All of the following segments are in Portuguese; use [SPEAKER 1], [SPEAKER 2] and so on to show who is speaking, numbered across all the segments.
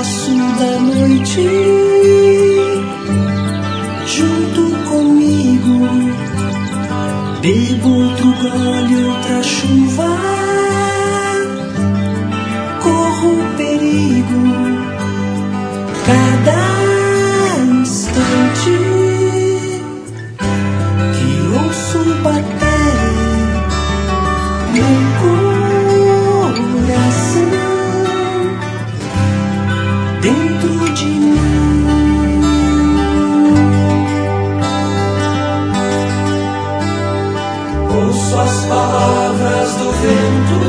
[SPEAKER 1] pedaço da noite junto comigo. Bebo outro gole, outra chuva, corro perigo. Cada instante que ouço bater meu coração dentro de mim. Ouço as palavras do vento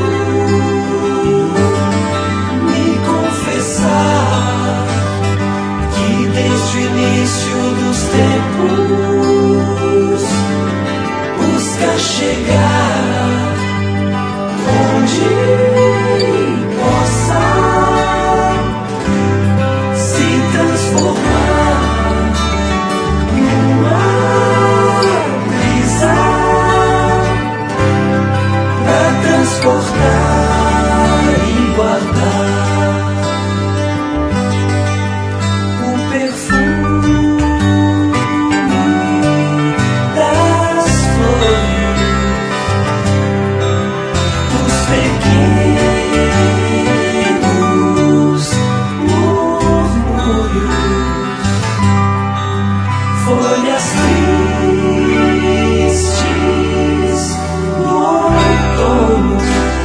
[SPEAKER 1] me confessar que desde o início dos tempos busca chegar onde possa se transformar numa brisa pra transportar e guardar o perfume das flores, dos pequenos murmúrios, folhas tristes no outono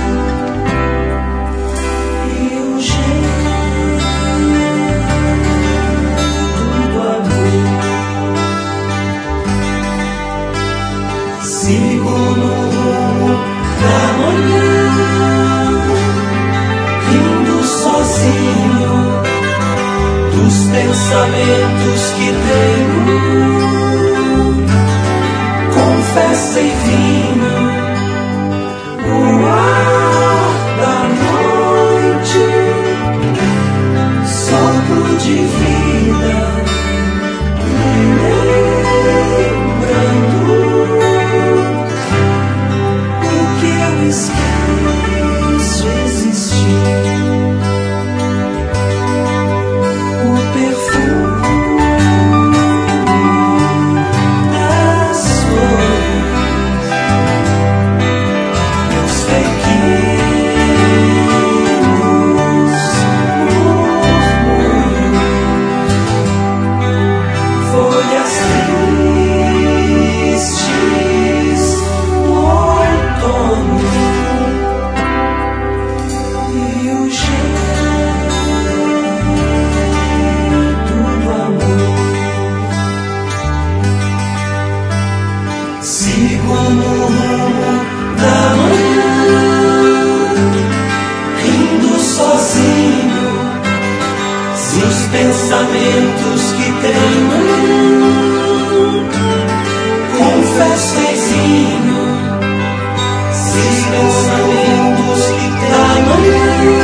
[SPEAKER 1] e o jeito do amor. Sigo no rumo da manhã, indo sozinho dos pensamentos que tenho, com festa e vinho, o ar da noite, sopro de vida, me lembrando o que eu esqueço existir. O perfume das flores, meus pequenos murmúrios, folhas tristes no outono e o jeito do amor. Sigo no rumo da manhã, rindo sozinho dos pensamentos que tenho, com festa e vinho, esses pensamentos que tenho.